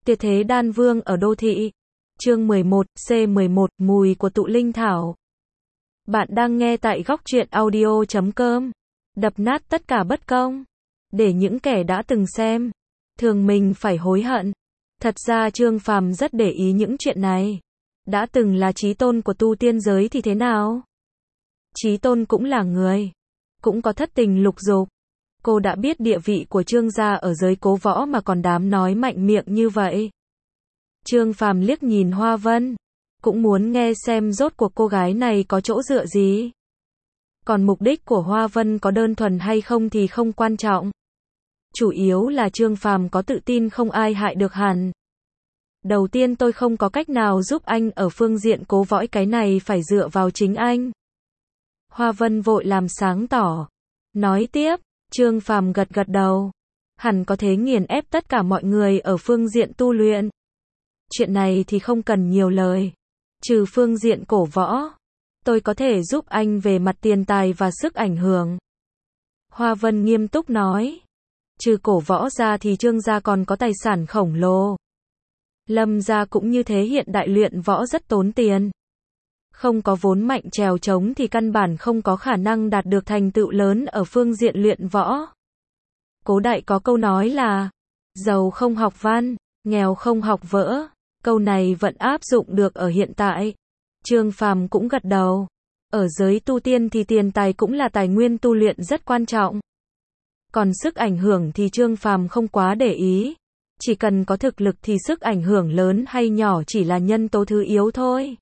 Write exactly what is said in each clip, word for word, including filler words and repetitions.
Tuyệt thế đan vương ở đô thị. Chương mười một, C mười một, mùi của tụ linh thảo. Bạn đang nghe tại góc truyện audio chấm com. Đập nát tất cả bất công. Để những kẻ đã từng xem, thường mình phải hối hận. Thật ra Trương Phàm rất để ý những chuyện này. Đã từng là chí tôn của tu tiên giới thì thế nào? Chí tôn cũng là người. Cũng có thất tình lục dục. Cô đã biết địa vị của Trương gia ở giới cố võ mà còn dám nói mạnh miệng như vậy. Trương Phàm liếc nhìn Hoa Vân. Cũng muốn nghe xem rốt cuộc cô gái này có chỗ dựa gì. Còn mục đích của Hoa Vân có đơn thuần hay không thì không quan trọng. Chủ yếu là Trương Phàm có tự tin không ai hại được hắn. Đầu tiên tôi không có cách nào giúp anh ở phương diện cố võ, cái này phải dựa vào chính anh. Hoa Vân vội làm sáng tỏ. Nói tiếp, Trương Phàm gật gật đầu. Hẳn có thể nghiền ép tất cả mọi người ở phương diện tu luyện. Chuyện này thì không cần nhiều lời. Trừ phương diện cổ võ, tôi có thể giúp anh về mặt tiền tài và sức ảnh hưởng. Hoa Vân nghiêm túc nói. Trừ cổ võ ra thì Trương gia còn có tài sản khổng lồ. Lâm gia cũng như thế, hiện đại luyện võ rất tốn tiền. Không có vốn mạnh trèo trống thì căn bản không có khả năng đạt được thành tựu lớn ở phương diện luyện võ. Cố đại có câu nói là, giàu không học văn, nghèo không học võ. Câu này vẫn áp dụng được ở hiện tại. Trương Phàm cũng gật đầu. Ở giới tu tiên thì tiền tài cũng là tài nguyên tu luyện rất quan trọng. Còn sức ảnh hưởng thì Trương Phàm không quá để ý. Chỉ cần có thực lực thì sức ảnh hưởng lớn hay nhỏ chỉ là nhân tố thứ yếu thôi.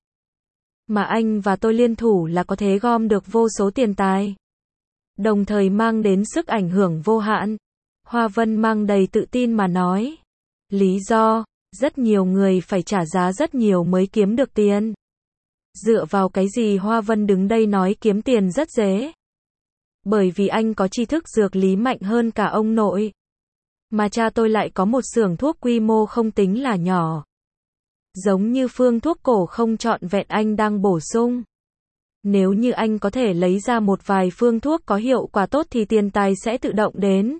Mà anh và tôi liên thủ là có thể gom được vô số tiền tài. Đồng thời mang đến sức ảnh hưởng vô hạn. Hoa Vân mang đầy tự tin mà nói. Lý do, rất nhiều người phải trả giá rất nhiều mới kiếm được tiền. Dựa vào cái gì? Hoa Vân đứng đây nói kiếm tiền rất dễ. Bởi vì anh có tri thức dược lý mạnh hơn cả ông nội. Mà cha tôi lại có một xưởng thuốc quy mô không tính là nhỏ. Giống như phương thuốc cổ không trọn vẹn anh đang bổ sung. Nếu như anh có thể lấy ra một vài phương thuốc có hiệu quả tốt thì tiền tài sẽ tự động đến.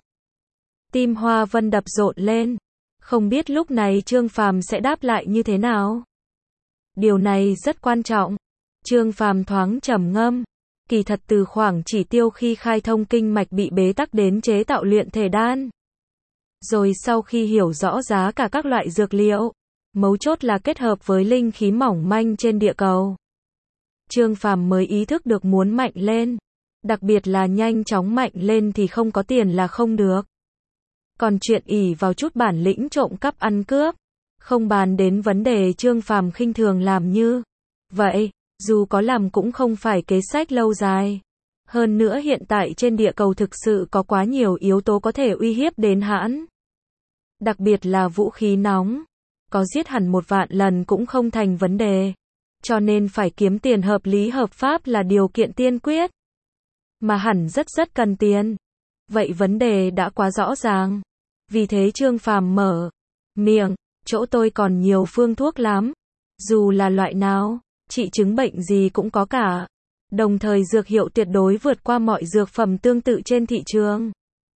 Tim Hoa Vân đập rộn lên. Không biết lúc này Trương Phàm sẽ đáp lại như thế nào. Điều này rất quan trọng. Trương Phàm thoáng trầm ngâm. Kỳ thật từ khoảng chỉ tiêu khi khai thông kinh mạch bị bế tắc đến chế tạo luyện thể đan. Rồi sau khi hiểu rõ giá cả các loại dược liệu, mấu chốt là kết hợp với linh khí mỏng manh trên địa cầu. Trương Phàm mới ý thức được muốn mạnh lên. Đặc biệt là nhanh chóng mạnh lên thì không có tiền là không được. Còn chuyện ỷ vào chút bản lĩnh trộm cắp ăn cướp, không bàn đến vấn đề Trương Phàm khinh thường làm như vậy, dù có làm cũng không phải kế sách lâu dài. Hơn nữa hiện tại trên địa cầu thực sự có quá nhiều yếu tố có thể uy hiếp đến hắn. Đặc biệt là vũ khí nóng. Có giết hẳn một vạn lần cũng không thành vấn đề. Cho nên phải kiếm tiền hợp lý hợp pháp là điều kiện tiên quyết. Mà hẳn rất rất cần tiền. Vậy vấn đề đã quá rõ ràng. Vì thế Trương Phàm mở miệng, chỗ tôi còn nhiều phương thuốc lắm. Dù là loại nào, trị chứng bệnh gì cũng có cả. Đồng thời dược hiệu tuyệt đối vượt qua mọi dược phẩm tương tự trên thị trường.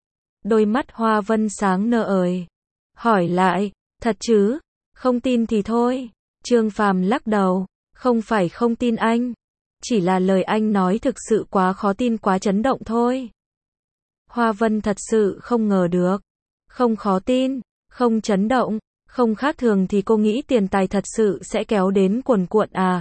Đôi mắt Hoa Vân sáng nơ ơi. Hỏi lại, thật chứ? Không tin thì thôi. Trương Phàm lắc đầu, không phải không tin anh. Chỉ là lời anh nói thực sự quá khó tin, quá chấn động thôi. Hoa Vân thật sự không ngờ được. Không khó tin, không chấn động, không khác thường thì cô nghĩ tiền tài thật sự sẽ kéo đến cuồn cuộn à?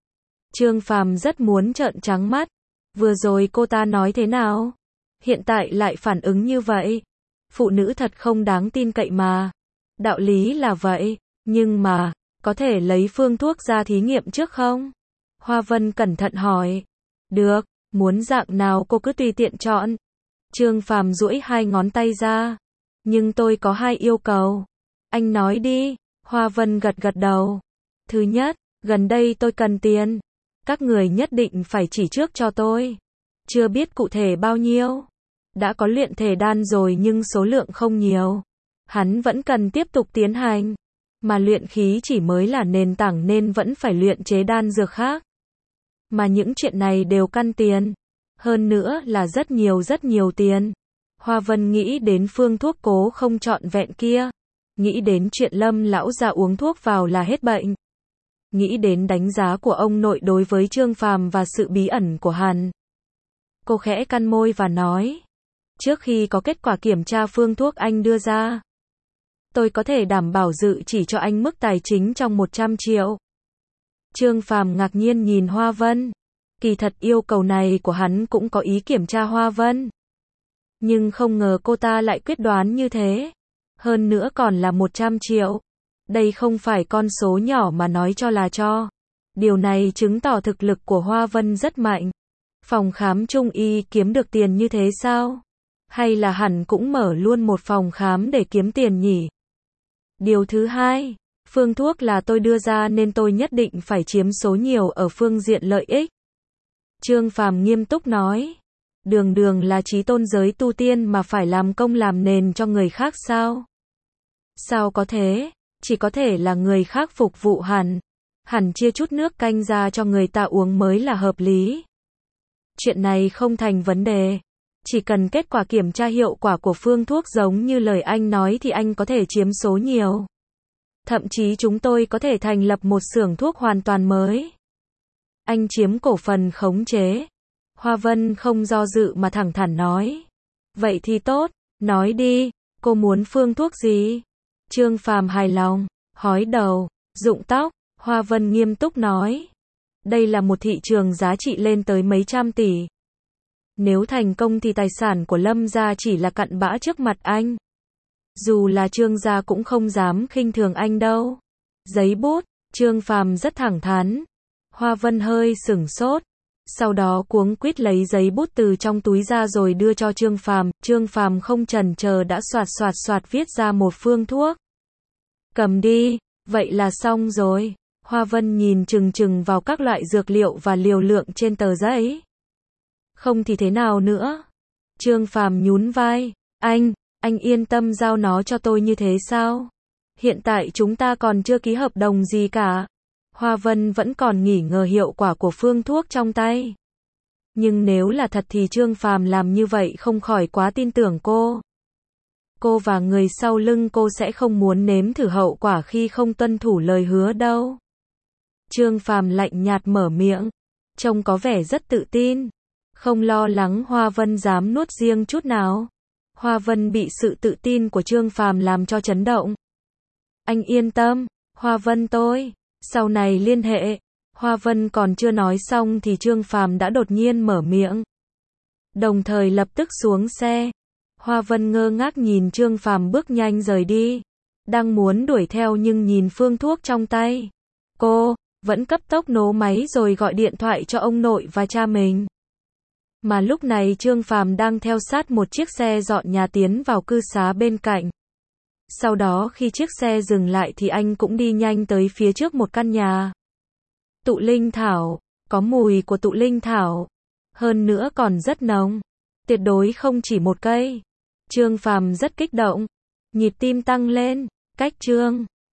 Trương Phàm rất muốn trợn trắng mắt. Vừa rồi cô ta nói thế nào? Hiện tại lại phản ứng như vậy. Phụ nữ thật không đáng tin cậy mà. Đạo lý là vậy, nhưng mà, có thể lấy phương thuốc ra thí nghiệm trước không? Hoa Vân cẩn thận hỏi. Được, muốn dạng nào cô cứ tùy tiện chọn. Trương Phàm duỗi hai ngón tay ra. Nhưng tôi có hai yêu cầu. Anh nói đi. Hoa Vân gật gật đầu. Thứ nhất, gần đây tôi cần tiền. Các người nhất định phải chỉ trước cho tôi. Chưa biết cụ thể bao nhiêu. Đã có luyện thể đan rồi nhưng số lượng không nhiều. Hắn vẫn cần tiếp tục tiến hành. Mà luyện khí chỉ mới là nền tảng nên vẫn phải luyện chế đan dược khác. Mà những chuyện này đều căn tiền. Hơn nữa là rất nhiều rất nhiều tiền. Hoa Vân nghĩ đến phương thuốc cố không trọn vẹn kia. nghĩ đến chuyện Lâm lão gia uống thuốc vào là hết bệnh. Nghĩ đến đánh giá của ông nội đối với Trương Phàm và sự bí ẩn của hắn. Cô khẽ cắn môi và nói, trước khi có kết quả kiểm tra phương thuốc anh đưa ra, tôi có thể đảm bảo dự chỉ cho anh mức tài chính trong một trăm triệu. Trương Phàm ngạc nhiên nhìn Hoa Vân. Kỳ thật yêu cầu này của hắn cũng có ý kiểm tra Hoa Vân. Nhưng không ngờ cô ta lại quyết đoán như thế. Hơn nữa còn là một trăm triệu. Đây không phải con số nhỏ mà nói cho là cho. Điều này chứng tỏ thực lực của Hoa Vân rất mạnh. Phòng khám trung y kiếm được tiền như thế sao? Hay là hẳn cũng mở luôn một phòng khám để kiếm tiền nhỉ? Điều thứ hai, phương thuốc là tôi đưa ra nên tôi nhất định phải chiếm số nhiều ở phương diện lợi ích. Trương Phàm nghiêm túc nói, đường đường là chí tôn giới tu tiên mà phải làm công làm nền cho người khác sao? Sao có thế? Chỉ có thể là người khác phục vụ hẳn. Hẳn chia chút nước canh ra cho người ta uống mới là hợp lý. Chuyện này không thành vấn đề. Chỉ cần kết quả kiểm tra hiệu quả của phương thuốc giống như lời anh nói thì anh có thể chiếm số nhiều. Thậm chí chúng tôi có thể thành lập một xưởng thuốc hoàn toàn mới. Anh chiếm cổ phần khống chế. Hoa Vân không do dự mà thẳng thắn nói. Vậy thì tốt, nói đi, cô muốn phương thuốc gì? Trương Phàm hài lòng, hói đầu, rụng tóc. Hoa Vân nghiêm túc nói. Đây là một thị trường giá trị lên tới mấy trăm tỷ. Nếu thành công thì tài sản của Lâm gia chỉ là cặn bã trước mặt anh. Dù là Trương gia cũng không dám khinh thường anh đâu. Giấy bút, Trương Phàm rất thẳng thắn. Hoa Vân hơi sửng sốt. Sau đó cuống quýt lấy giấy bút từ trong túi ra rồi đưa cho Trương Phàm. Trương Phàm không chần chờ đã soạt soạt soạt viết ra một phương thuốc. Cầm đi, vậy là xong rồi. Hoa Vân nhìn chừng chừng vào các loại dược liệu và liều lượng trên tờ giấy. Không thì thế nào nữa? Trương Phàm nhún vai. Anh, anh yên tâm giao nó cho tôi như thế sao? Hiện tại chúng ta còn chưa ký hợp đồng gì cả. Hoa Vân vẫn còn nghi ngờ hiệu quả của phương thuốc trong tay. Nhưng nếu là thật thì Trương Phàm làm như vậy không khỏi quá tin tưởng cô. Cô và người sau lưng cô sẽ không muốn nếm thử hậu quả khi không tuân thủ lời hứa đâu. Trương Phàm lạnh nhạt mở miệng, trông có vẻ rất tự tin, không lo lắng Hoa Vân dám nuốt riêng chút nào. Hoa Vân bị sự tự tin của Trương Phàm làm cho chấn động. Anh yên tâm, Hoa Vân tôi, sau này liên hệ. Hoa Vân còn chưa nói xong thì Trương Phàm đã đột nhiên mở miệng. Đồng thời lập tức xuống xe. Hoa Vân ngơ ngác nhìn Trương Phàm bước nhanh rời đi. Đang muốn đuổi theo nhưng nhìn phương thuốc trong tay. Cô vẫn cấp tốc nổ máy rồi gọi điện thoại cho ông nội và cha mình. Mà lúc này Trương Phàm đang theo sát một chiếc xe dọn nhà tiến vào cư xá bên cạnh. Sau đó khi chiếc xe dừng lại thì anh cũng đi nhanh tới phía trước một căn nhà. Tụ linh thảo, có mùi của tụ linh thảo. Hơn nữa còn rất nồng. Tuyệt đối không chỉ một cây. Trương Phàm rất kích động. Nhịp tim tăng lên. Cách Trương